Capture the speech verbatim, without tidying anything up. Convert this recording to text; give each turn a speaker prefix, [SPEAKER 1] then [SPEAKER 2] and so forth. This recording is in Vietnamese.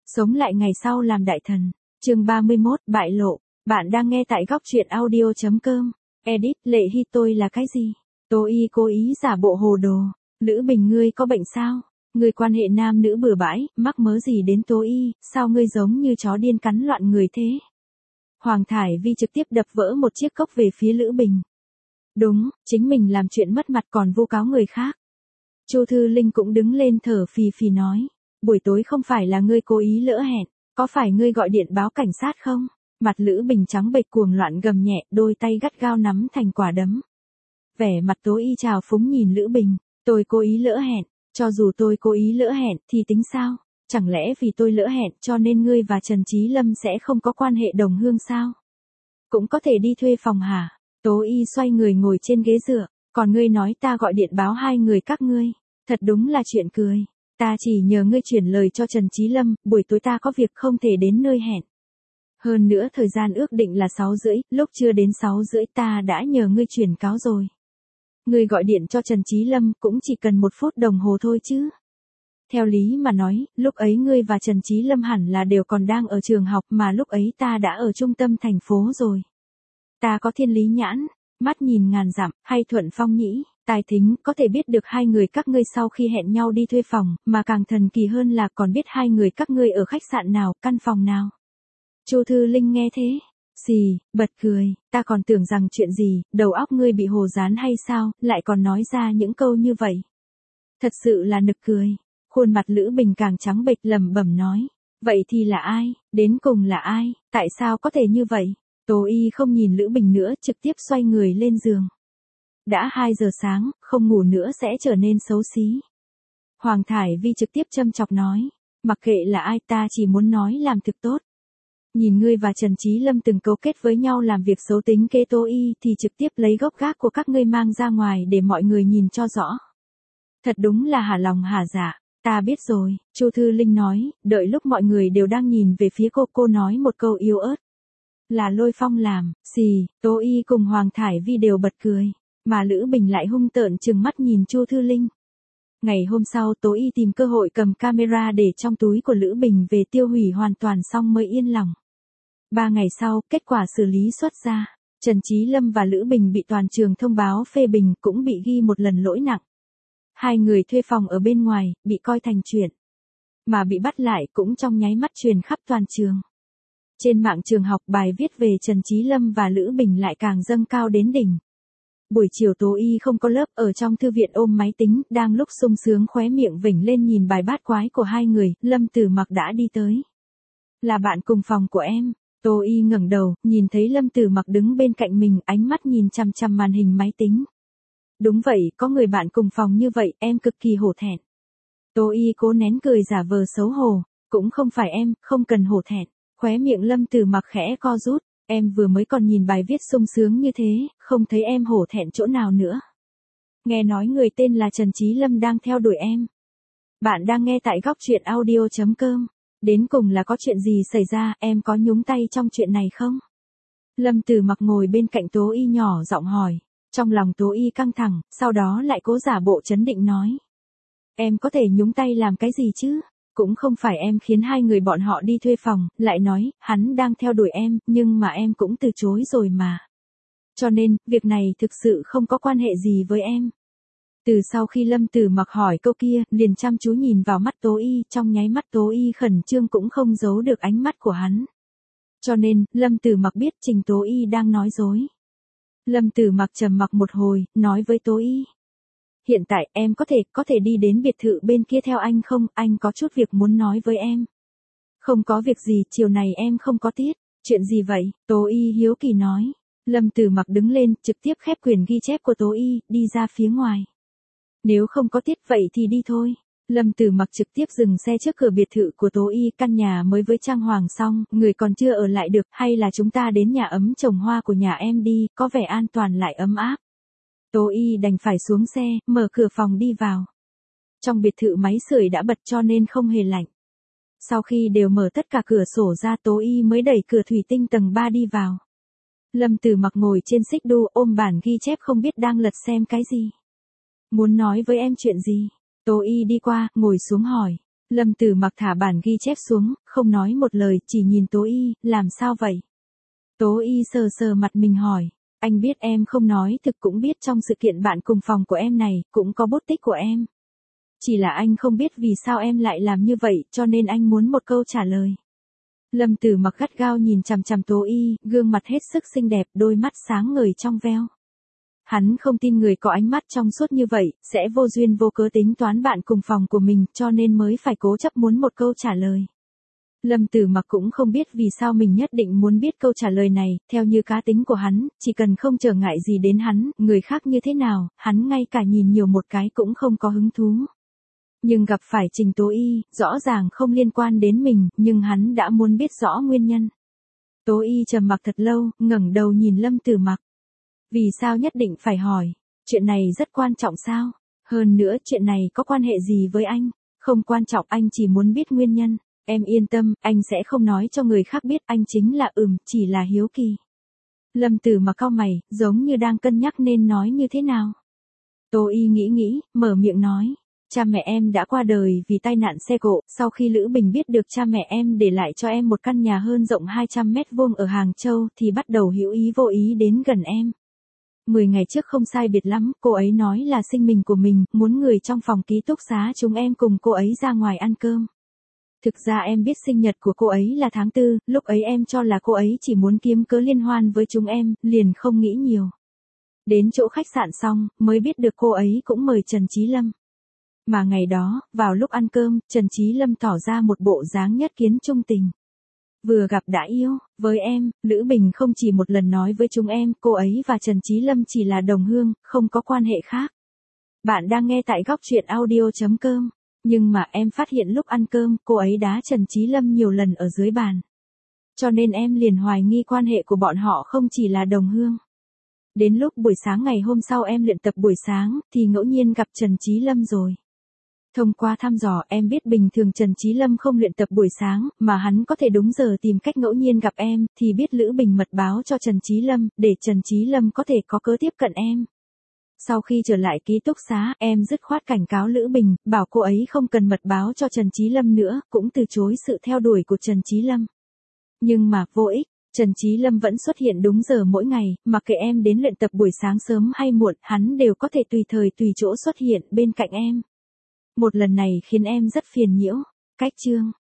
[SPEAKER 1] Sống lại ngày sau làm đại thần. Chương ba mươi mốt, bại lộ. Bạn đang nghe tại góc truyện audio chấm com. Edit, Lệ Hy tôi là cái gì? Tố Y cố ý giả bộ hồ đồ. Lữ Bình ngươi có bệnh sao? Ngươi quan hệ nam nữ bừa bãi, mắc mớ gì đến Tố Y, sao ngươi giống như chó điên cắn loạn người thế? Hoàng Thải Vi trực tiếp đập vỡ một chiếc cốc về phía Lữ Bình. Đúng, chính mình làm chuyện mất mặt còn vu cáo người khác. Chu Thư Linh cũng đứng lên thở phì phì nói. Buổi tối không phải là ngươi cố ý lỡ hẹn, có phải ngươi gọi điện báo cảnh sát không? Mặt Lữ Bình trắng bệch cuồng loạn gầm nhẹ, đôi tay gắt gao nắm thành quả đấm. Vẻ mặt Tố Y trào phúng nhìn Lữ Bình, tôi cố ý lỡ hẹn, cho dù tôi cố ý lỡ hẹn thì tính sao? Chẳng lẽ vì tôi lỡ hẹn cho nên ngươi và Trần Chí Lâm sẽ không có quan hệ đồng hương sao? Cũng có thể đi thuê phòng hả? Tố Y xoay người ngồi trên ghế dựa, còn ngươi nói ta gọi điện báo hai người các ngươi, thật đúng là chuyện cười. Ta chỉ nhờ ngươi chuyển lời cho Trần Chí Lâm, buổi tối ta có việc không thể đến nơi hẹn. Hơn nữa thời gian ước định là sáu rưỡi, lúc chưa đến sáu rưỡi ta đã nhờ ngươi chuyển cáo rồi. Ngươi gọi điện cho Trần Chí Lâm cũng chỉ cần một phút đồng hồ thôi chứ. Theo lý mà nói, lúc ấy ngươi và Trần Chí Lâm hẳn là đều còn đang ở trường học mà lúc ấy ta đã ở trung tâm thành phố rồi. Ta có thiên lý nhãn, mắt nhìn ngàn dặm, hay thuận phong nhĩ, tài thính, có thể biết được hai người các ngươi sau khi hẹn nhau đi thuê phòng, mà càng thần kỳ hơn là còn biết hai người các ngươi ở khách sạn nào, căn phòng nào. Chu Thư Linh nghe thế, xì, bật cười, ta còn tưởng rằng chuyện gì, đầu óc ngươi bị hồ dán hay sao, lại còn nói ra những câu như vậy. Thật sự là nực cười, khuôn mặt Lữ Bình càng trắng bệch lẩm bẩm nói, vậy thì là ai, đến cùng là ai, tại sao có thể như vậy? Tố Y không nhìn Lữ Bình nữa, trực tiếp xoay người lên giường. Đã hai giờ sáng, không ngủ nữa sẽ trở nên xấu xí. Hoàng Thải Vi trực tiếp châm chọc nói, mặc kệ là ai ta chỉ muốn nói làm thực tốt. Nhìn ngươi và Trần Chí Lâm từng cấu kết với nhau làm việc xấu tính kế Tố Y thì trực tiếp lấy gốc gác của các ngươi mang ra ngoài để mọi người nhìn cho rõ. Thật đúng là hả lòng hả dạ, ta biết rồi, Chu Thư Linh nói, đợi lúc mọi người đều đang nhìn về phía cô, cô nói một câu yếu ớt. Là Lôi Phong làm, xì, Tố Y cùng Hoàng Thải Vi đều bật cười, mà Lữ Bình lại hung tợn trừng mắt nhìn Chu Thư Linh. Ngày hôm sau Tố Y tìm cơ hội cầm camera để trong túi của Lữ Bình về tiêu hủy hoàn toàn xong mới yên lòng. Ba ngày sau, kết quả xử lý xuất ra, Trần Chí Lâm và Lữ Bình bị toàn trường thông báo phê bình cũng bị ghi một lần lỗi nặng. Hai người thuê phòng ở bên ngoài, bị coi thành chuyện. Mà bị bắt lại cũng trong nháy mắt truyền khắp toàn trường. Trên mạng trường học bài viết về Trần Chí Lâm và Lữ Bình lại càng dâng cao đến đỉnh. Buổi chiều Tố Y không có lớp ở trong thư viện ôm máy tính, đang lúc sung sướng khóe miệng vểnh lên nhìn bài bát quái của hai người, Lâm Tử Mặc đã đi tới. Là bạn cùng phòng của em. Tố Y ngẩng đầu, nhìn thấy Lâm Tử Mặc đứng bên cạnh mình, ánh mắt nhìn chằm chằm màn hình máy tính. Đúng vậy, có người bạn cùng phòng như vậy, em cực kỳ hổ thẹn. Tố Y cố nén cười giả vờ xấu hổ, cũng không phải em, không cần hổ thẹn. Khóe miệng Lâm Tử Mặc khẽ co rút, em vừa mới còn nhìn bài viết sung sướng như thế, không thấy em hổ thẹn chỗ nào nữa. Nghe nói người tên là Trần Chí Lâm đang theo đuổi em. Bạn đang nghe tại góc truyện audio chấm com. Đến cùng là có chuyện gì xảy ra, em có nhúng tay trong chuyện này không? Lâm Tử Mặc ngồi bên cạnh Tố Y nhỏ giọng hỏi. Trong lòng Tố Y căng thẳng, sau đó lại cố giả bộ trấn định nói. Em có thể nhúng tay làm cái gì chứ? Cũng không phải em khiến hai người bọn họ đi thuê phòng, lại nói, hắn đang theo đuổi em, nhưng mà em cũng từ chối rồi mà. Cho nên, việc này thực sự không có quan hệ gì với em. Từ sau khi Lâm Tử Mặc hỏi câu kia, liền chăm chú nhìn vào mắt Tố Y, trong nháy mắt Tố Y khẩn trương cũng không giấu được ánh mắt của hắn. Cho nên, Lâm Tử Mặc biết Trình Tố Y đang nói dối. Lâm Tử Mặc trầm mặc một hồi, nói với Tố Y. Hiện tại em có thể, có thể đi đến biệt thự bên kia theo anh không, anh có chút việc muốn nói với em. Không có việc gì, chiều này em không có tiết. Chuyện gì vậy? Tố Y hiếu kỳ nói. Lâm Tử Mặc đứng lên, trực tiếp khép quyển ghi chép của Tố Y, đi ra phía ngoài. Nếu không có tiết vậy thì đi thôi. Lâm Tử Mặc trực tiếp dừng xe trước cửa biệt thự của Tố Y, căn nhà mới với trang hoàng xong, người còn chưa ở lại được, hay là chúng ta đến nhà ấm trồng hoa của nhà em đi, có vẻ an toàn lại ấm áp. Tố Y đành phải xuống xe, mở cửa phòng đi vào. Trong biệt thự máy sưởi đã bật cho nên không hề lạnh. Sau khi đều mở tất cả cửa sổ ra Tố Y mới đẩy cửa thủy tinh tầng ba đi vào. Lâm Tử Mặc ngồi trên xích đu ôm bản ghi chép không biết đang lật xem cái gì. Muốn nói với em chuyện gì? Tố Y đi qua, ngồi xuống hỏi. Lâm Tử Mặc thả bản ghi chép xuống, không nói một lời, chỉ nhìn Tố Y, làm sao vậy? Tố Y sờ sờ mặt mình hỏi, anh biết em không nói thực cũng biết trong sự kiện bạn cùng phòng của em này, cũng có bút tích của em. Chỉ là anh không biết vì sao em lại làm như vậy, cho nên anh muốn một câu trả lời. Lâm Tử Mặc gắt gao nhìn chằm chằm Tố Y, gương mặt hết sức xinh đẹp, đôi mắt sáng ngời trong veo. Hắn không tin người có ánh mắt trong suốt như vậy, sẽ vô duyên vô cớ tính toán bạn cùng phòng của mình, cho nên mới phải cố chấp muốn một câu trả lời. Lâm Tử Mặc cũng không biết vì sao mình nhất định muốn biết câu trả lời này, theo như cá tính của hắn, chỉ cần không trở ngại gì đến hắn, người khác như thế nào, hắn ngay cả nhìn nhiều một cái cũng không có hứng thú. Nhưng gặp phải Trình Tố Y, rõ ràng không liên quan đến mình, nhưng hắn đã muốn biết rõ nguyên nhân. Tố Y trầm mặc thật lâu, ngẩng đầu nhìn Lâm Tử Mặc. Vì sao nhất định phải hỏi? Chuyện này rất quan trọng sao? Hơn nữa chuyện này có quan hệ gì với anh? Không quan trọng, anh chỉ muốn biết nguyên nhân. Em yên tâm, anh sẽ không nói cho người khác biết, anh chính là ừm, chỉ là hiếu kỳ. Lâm Tử Mặc cau mày, giống như đang cân nhắc nên nói như thế nào. Tố Y nghĩ nghĩ, mở miệng nói. Cha mẹ em đã qua đời vì tai nạn xe cộ, sau khi Lữ Bình biết được cha mẹ em để lại cho em một căn nhà hơn rộng hai trăm mét vuông ở Hàng Châu thì bắt đầu hữu ý vô ý đến gần em. Mười ngày trước không sai biệt lắm, cô ấy nói là sinh mình của mình, muốn người trong phòng ký túc xá chúng em cùng cô ấy ra ngoài ăn cơm. Thực ra em biết sinh nhật của cô ấy là tháng tư, lúc ấy em cho là cô ấy chỉ muốn kiếm cớ liên hoan với chúng em, liền không nghĩ nhiều. Đến chỗ khách sạn xong, mới biết được cô ấy cũng mời Trần Chí Lâm. Mà ngày đó, vào lúc ăn cơm, Trần Chí Lâm tỏ ra một bộ dáng nhất kiến trung tình. Vừa gặp đã yêu, với em, Lữ Bình không chỉ một lần nói với chúng em, cô ấy và Trần Chí Lâm chỉ là đồng hương, không có quan hệ khác. Bạn đang nghe tại góc truyện audio chấm com. Nhưng mà em phát hiện lúc ăn cơm, cô ấy đá Trần Chí Lâm nhiều lần ở dưới bàn. Cho nên em liền hoài nghi quan hệ của bọn họ không chỉ là đồng hương. Đến lúc buổi sáng ngày hôm sau em luyện tập buổi sáng, thì ngẫu nhiên gặp Trần Chí Lâm rồi. Thông qua thăm dò em biết bình thường Trần Chí Lâm không luyện tập buổi sáng, mà hắn có thể đúng giờ tìm cách ngẫu nhiên gặp em, thì biết Lữ Bình mật báo cho Trần Chí Lâm, để Trần Chí Lâm có thể có cớ tiếp cận em. Sau khi trở lại ký túc xá, em dứt khoát cảnh cáo Lữ Bình, bảo cô ấy không cần mật báo cho Trần Chí Lâm nữa, cũng từ chối sự theo đuổi của Trần Chí Lâm. Nhưng mà vô ích, Trần Chí Lâm vẫn xuất hiện đúng giờ mỗi ngày, mặc kệ em đến luyện tập buổi sáng sớm hay muộn, hắn đều có thể tùy thời tùy chỗ xuất hiện bên cạnh em. Một lần này khiến em rất phiền nhiễu. Cách chương